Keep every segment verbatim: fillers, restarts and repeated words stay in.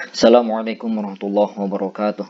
Assalamualaikum warahmatullahi wabarakatuh.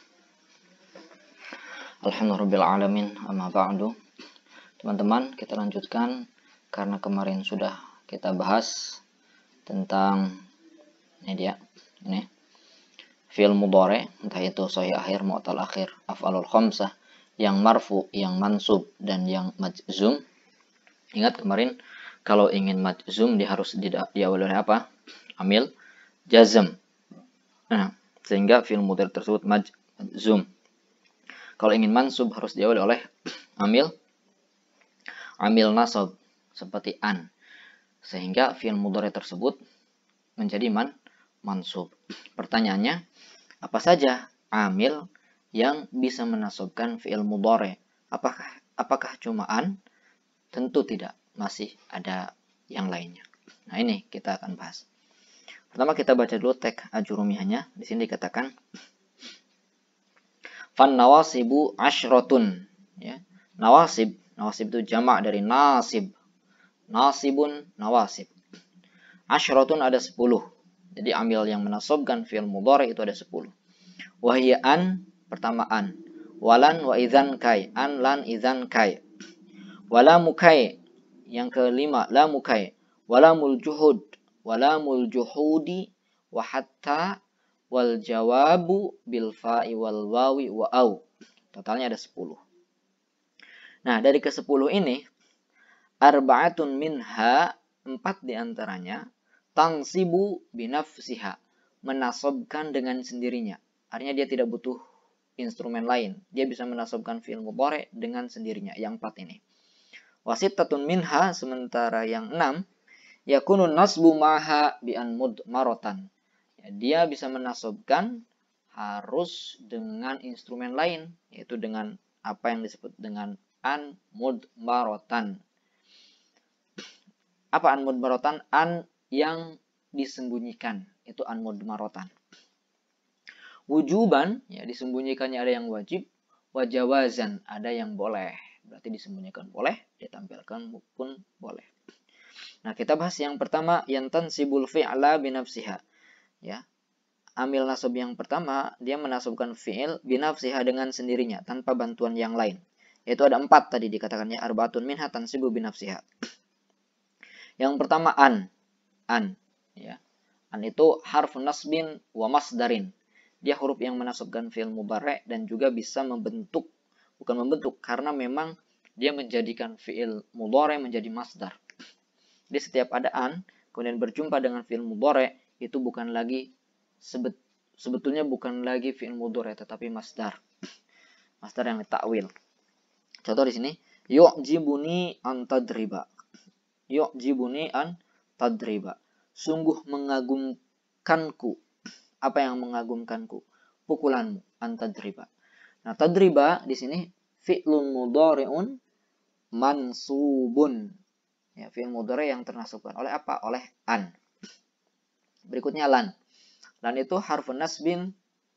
Alhamdulillahirrahmanirrahim. Amma ba'du. Teman-teman, kita lanjutkan karena kemarin sudah kita bahas tentang ini dia, ini fi'il mudhari, entah itu sahih akhir, mu'tal akhir, af'alul khamsah, yang marfu, yang mansub, dan yang majzum. Ingat kemarin kalau ingin majzum dia harus diawali oleh apa? Amil jazm. Nah, sehingga fi'il mudhari tersebut majzum. Kalau ingin mansub harus diawali oleh amil amil nasab seperti an. Sehingga fi'il mudhari tersebut menjadi man mansub. Pertanyaannya, apa saja amil yang bisa menasabkan fi'il mudhari? Apakah apakah cuma an? Tentu tidak, masih ada yang lainnya. Nah, ini kita akan bahas. Pertama kita baca dulu teks ajurumiyahnya. Di sini dikatakan fan nawasibu asyrotun, ya. Nawasib, nawasib itu jamak dari nasib. Nasibun nawasib. Asyrotun ada sepuluh. Jadi amil yang menasabkan fi'il mudhari itu ada sepuluh. Wahia an, pertama an. Walan wa idzan kai, an lan idzan kai. Wala mukai, yang kelima la mukai. Wala mul juhud, walamul juhudi wa hatta wal jawabu bil fa'i wal wawi wa au. Totalnya ada sepuluh. Nah, dari ke sepuluh ini arba'atun minha, empat diantaranya tansibu binafsiha, menasabkan dengan sendirinya. Artinya dia tidak butuh instrumen lain. Dia bisa menasabkan fi'il mudhari dengan sendirinya, yang empat ini. Wasittatun minha, sementara yang enam yakunun nasbu maha bi'an mudmaratan. Ya, dia bisa menasabkan harus dengan instrumen lain, yaitu dengan apa yang disebut dengan an mudmaratan. Apa an mudmaratan? An yang disembunyikan, itu an mudmaratan. Wujuban, ya disembunyikannya ada yang wajib. Wajawazan, ada yang boleh. Berarti disembunyikan boleh, ditampilkan pun boleh. Nah, kita bahas yang pertama, yang tansibul fi'la binafsiha. Ya. Amil nasab yang pertama, dia menasabkan fi'il binafsiha dengan sendirinya, tanpa bantuan yang lain. Yaitu ada empat tadi dikatakannya, arba'atun minha tansibu binafsiha. Yang pertama an. An. Ya. An itu harf nasbin wa masdarin. Dia huruf yang menasabkan fi'il mudhari dan juga bisa membentuk, bukan membentuk, karena memang dia menjadikan fi'il mudhari menjadi masdar. Di setiap ada an, kemudian berjumpa dengan fi'il mudhari, itu bukan lagi sebet, sebetulnya bukan lagi fi'il mudhari tetapi masdar. Masdar yang ditakwil. Contoh di sini, yu'jibuni an tadriba. Yu'jibuni an tadriba. Sungguh mengagumkanku. Apa yang mengagumkanku? Pukulanmu, an tadriba. Nah, tadriba di sini fi'lun mudhari'un mansubun. Ya, fi'il mudhari yang ternasabkan oleh apa? Oleh an. Berikutnya lan. Lan itu harfun nasbin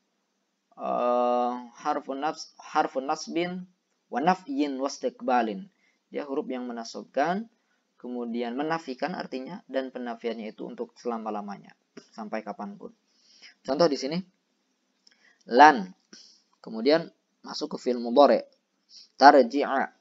uh, harfun nafs harfun nasbin wa nafyin wastiqbalin. Dia huruf yang menasabkan kemudian menafikan artinya, dan penafiannya itu untuk selama-lamanya, sampai kapanpun. Contoh di sini lan. Kemudian masuk ke fi'il mudhari. Tarji'a.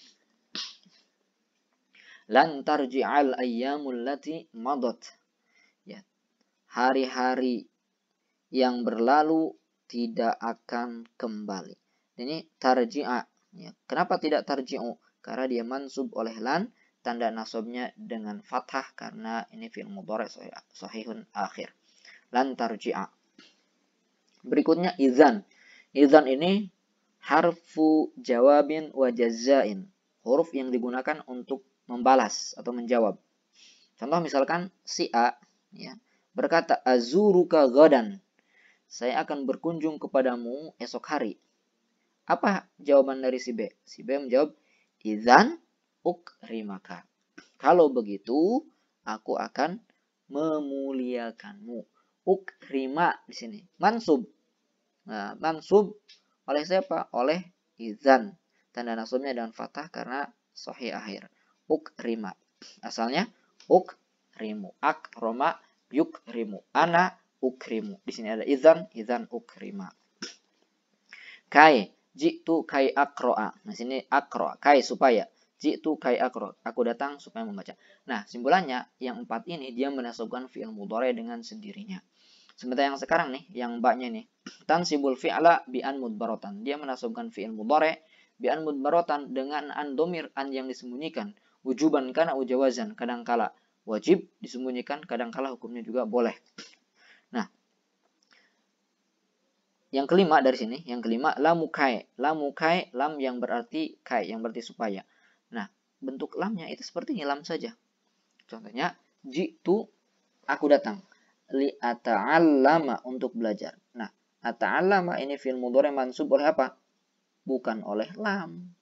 Lan tarji'al ayyamul lati madat. Ya. Hari-hari yang berlalu tidak akan kembali. Ini tarji'a. Ya. Kenapa tidak tarji'u? Karena dia mansub oleh lan, tanda nasabnya dengan fathah karena ini fi'il mudhari sahihun akhir. Lan tarji'a. Berikutnya idzan. Idzan ini harfu jawabin wa jazain. Huruf yang digunakan untuk membalas atau menjawab. Contoh misalkan si A, ya, berkata azuruka ghadan. Saya akan berkunjung kepadamu esok hari. Apa jawaban dari si B? Si B menjawab idzan ukrimaka. Kalau begitu, aku akan memuliakanmu. Ukrima di sini mansub. Nah, mansub oleh siapa? Oleh idzan. Tanda nasabnya dengan fathah karena sahih akhir. Ukrima. Asalnya ukrimu. Akroma yukrimu. Ana ukrimu. Di sini ada idzan, idzan ukrima. Kai, jitu kai akroa. Nah sini akroa, kai supaya. Jitu kai akro, aku datang supaya membaca. Nah simpulannya yang empat ini dia menasabkan fi'il mudhari dengan sendirinya. Sementara yang sekarang nih, yang mbaknya nih, tansibul fi'la bi an mudbaratan. Dia menasabkan fi'il mudhari bi an mudbaratan dengan an domir, an yang disembunyikan. Wujuban kana ujawazan, kadangkala wajib disembunyikan, kadangkala hukumnya juga boleh. Nah, yang kelima dari sini, yang kelima lamu kai. Lamu kai, lam yang berarti kai, yang berarti supaya. Nah, bentuk lamnya itu seperti ini, lam saja. Contohnya, jitu, aku datang. Li ata'allama, untuk belajar. Nah, ata'allama ini fi'il mudhari mansub oleh apa? Bukan oleh lam.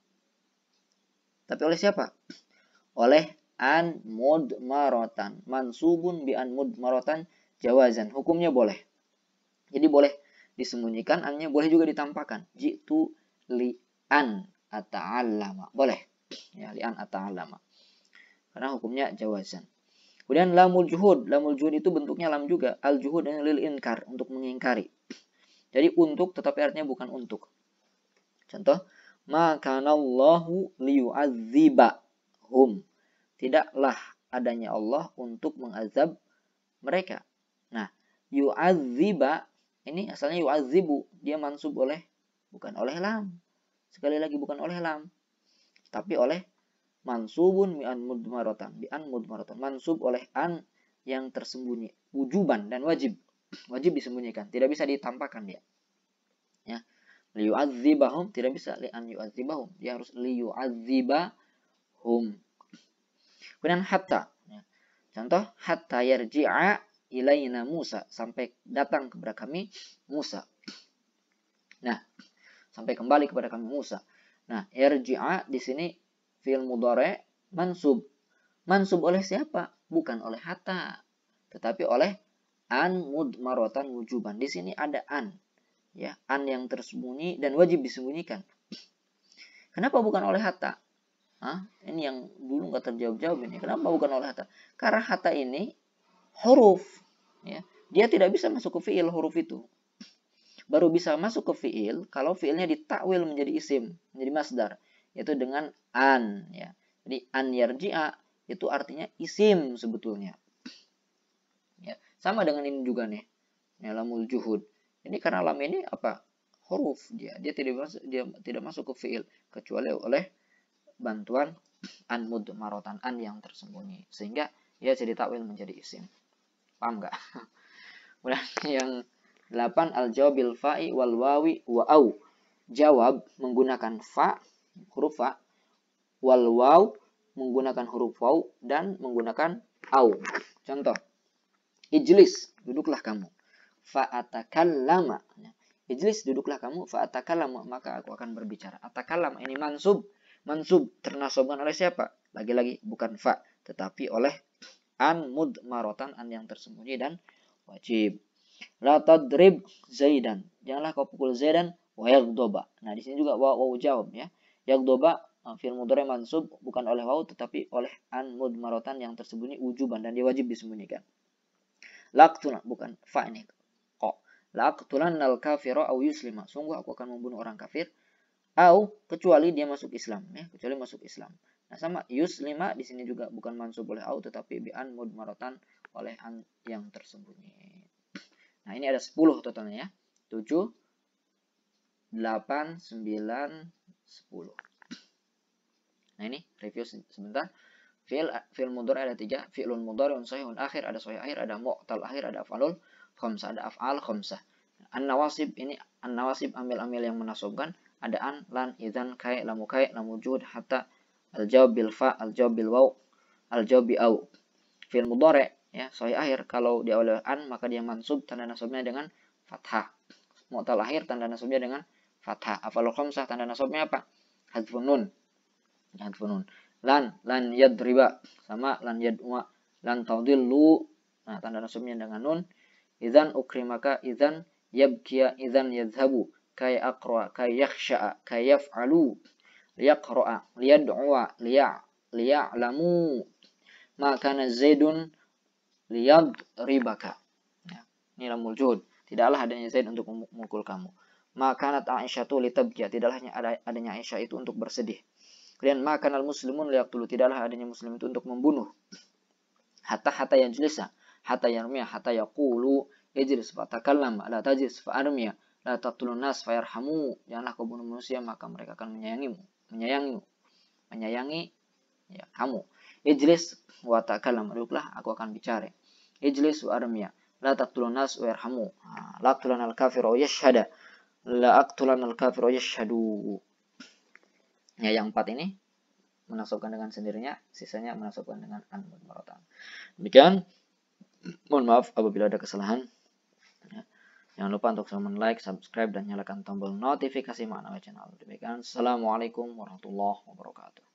Tapi oleh siapa? Oleh an mudmaratan. Mansubun bi an mudmaratan jawazan. Hukumnya boleh. Jadi boleh disembunyikan, annya boleh juga ditampakkan. Jitu li an ata'allama. Boleh. Ya, li an ata'allama. Karena hukumnya jawazan. Kemudian lamul juhud. Lamul juhud itu bentuknya lam juga. Al juhud dan lil inkar, untuk mengingkari. Jadi untuk tetapi artinya bukan untuk. Contoh, ma kanallahu liyu'adzibahum. Tidaklah adanya Allah untuk mengazab mereka. Nah, yu'adziba ini asalnya yu'adzibu, dia mansub oleh bukan oleh lam. Sekali lagi bukan oleh lam, tapi oleh mansubun bi an mudmaratan, bi an mudmaratan, mansub oleh an yang tersembunyi, wujuban dan wajib. Wajib disembunyikan, tidak bisa ditampakkan dia. Ya. Liyu'adzibahum tidak bisa li an yu'adzibahum, dia harus liyu'adzibahum. Kemudian hatta. Ya. Contoh, hatta yarji'a ilaina Musa, sampai datang kepada kami Musa. Nah, sampai kembali kepada kami Musa. Nah, yarji'a di sini fi'il mudhari mansub. Mansub oleh siapa? Bukan oleh hatta, tetapi oleh an mudmaratan wujuban. Di sini ada an. Ya, an yang tersembunyi dan wajib disembunyikan. Kenapa bukan oleh hatta? Hah? Ini yang dulu nggak terjawab-jawab ini. Kenapa bukan oleh hatta? Karena hatta ini huruf. Ya. Dia tidak bisa masuk ke fi'il huruf itu. Baru bisa masuk ke fi'il kalau fi'ilnya ditakwil menjadi isim, menjadi masdar. Yaitu dengan an. Ya. Jadi an yarji'a itu artinya isim sebetulnya. Ya. Sama dengan ini juga nih. Ya, lamul juhud. Ini karena lam ini apa? Huruf dia. Dia tidak masuk, dia tidak masuk ke fi'il kecuali oleh bantuan an mudmaratan, an yang tersembunyi. Sehingga ia jadi takwil menjadi isim. Paham nggak? Kemudian yang delapan al-jawabil fa'i wal wawi wa au. Jawab menggunakan fa, huruf fa, wal waw menggunakan huruf waw dan menggunakan au. Contoh, ijlis, duduklah kamu. Fa atakallama. Ijlis, duduklah kamu. Fa atakallama, maka aku akan berbicara. Atakallama ini mansub. Mansub ternasabkan oleh siapa? Lagi-lagi bukan fa, tetapi oleh an mudmaratan, an yang tersembunyi dan wajib. La tadrib Zaidan. Janganlah kau pukul Zaidan wa yaghdoba. Nah, di sini juga waw jawab ya. Yaghdoba fi'il mudhari mansub bukan oleh waw tetapi oleh an mudmaratan yang tersembunyi wujuban dan dia wajib disembunyikan. Laqtuna bukan fa ini. Qa. Laqtulannal kafira au yuslima. Sungguh aku akan membunuh orang kafir au kecuali dia masuk Islam ya, kecuali masuk Islam. Nah, sama yuslima di sini juga bukan mansub oleh au tetapi bi an mudmaratan oleh an yang tersembunyi. Nah, ini ada sepuluh totalnya ya. tujuh, delapan, sembilan, sepuluh. Nah, ini review sebentar. Fi'il fi'il mudhari ada tiga. Fi'lun mudhari'un shahihun akhir, ada sahih akhir, ada mu'tal akhir, ada af'alul khamsah, ada af'al khamsah. An-nawasib ini an-nawasib amil-amil yang menasabkan. Ada an, lan, idzan, kai, lamu kai, lamu juhud, hatta, al-jawab bil fa, al-jawab bil waw, al-jawab bi au. Fi'il mudhari ya, sahih akhir kalau diawali an maka dia mansub tanda nasabnya dengan fathah. Mu'tal akhir tanda nasabnya dengan fathah. Af'alul khamsah tanda nasabnya apa? Hadzfun nun. Hadzfun nun. Lan lan yadriba sama lan yad'u, lan tadillu. Nah, tanda nasabnya dengan nun. Idzan ukrimaka, idzan yabkiya, idzan yadhhabu, kay aqra, kay yakhsha'a, kay yaf'alu, liyaqra'a, liyad'u'a, liya' liya'lamu. Ma kana Zaidun liyadribaka. Ya. Ini lamul juhud. Tidaklah adanya Zaid untuk memukul kamu. Makanat Aisyatu litabkiya. Tidaklah adanya Aisyah itu untuk bersedih. Kemudian makanal muslimun liyaqtulu. Tidaklah adanya muslim itu untuk membunuh. Hatta hatta yajlisa. Hatta yarmiya. Hatta yaqulu. Ijlis fatakallam. La tajlis fa'armiya. La taqtulun nas fayarhamu. Janganlah kau bunuh manusia, maka mereka akan menyayangimu. Menyayangimu. Menyayangi ya, kamu. Ijlis wa takallam. Duduklah, aku akan bicara. Ijlis wa armiya. La taqtulun nas wayarhamu. La aqtulan al-kafir wa yashhada. La aqtulan al-kafir wa yashhadu. Ya, yang empat ini menasabkan dengan sendirinya, sisanya menasabkan dengan an mudmaratan. Demikian. Mohon maaf apabila ada kesalahan. Ya. Jangan lupa untuk selalu like, subscribe, dan nyalakan tombol notifikasi Maknawi Channel. Demikian. Assalamualaikum warahmatullahi wabarakatuh.